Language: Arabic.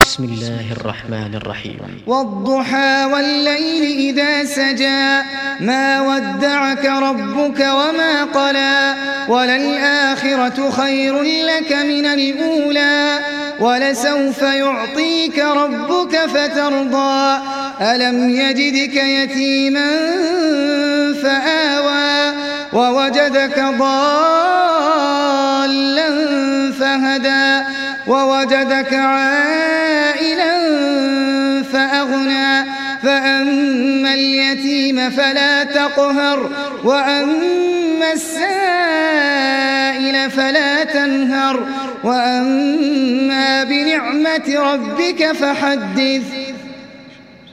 بسم الله الرحمن الرحيم. والضحى والليل إذا سجى ما ودعك ربك وما قلى وللآخرة خير لك من الأولى ولسوف يعطيك ربك فترضى ألم يجدك يتيما فآوى ووجدك ضالا فهدى ووجدك عائلا فأغنى فأما اليتيم فلا تقهر وأما السائل فلا تنهر وأما بنعمة ربك فحدث.